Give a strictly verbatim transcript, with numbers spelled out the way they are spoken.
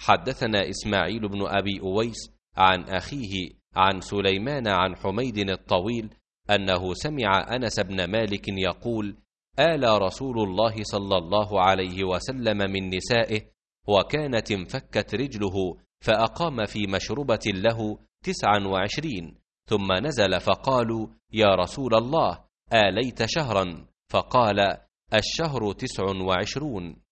حدثنا إسماعيل بن أبي أويس عن أخيه عن سليمان عن حميد الطويل أنه سمع أنس بن مالك يقول: آل رسول الله صلى الله عليه وسلم من نسائه، وكانت انفكت رجله فأقام في مشربة له تسعا وعشرين، ثم نزل فقالوا: يا رسول الله، آليت شهرا؟ فقال: الشهر تسع وعشرون.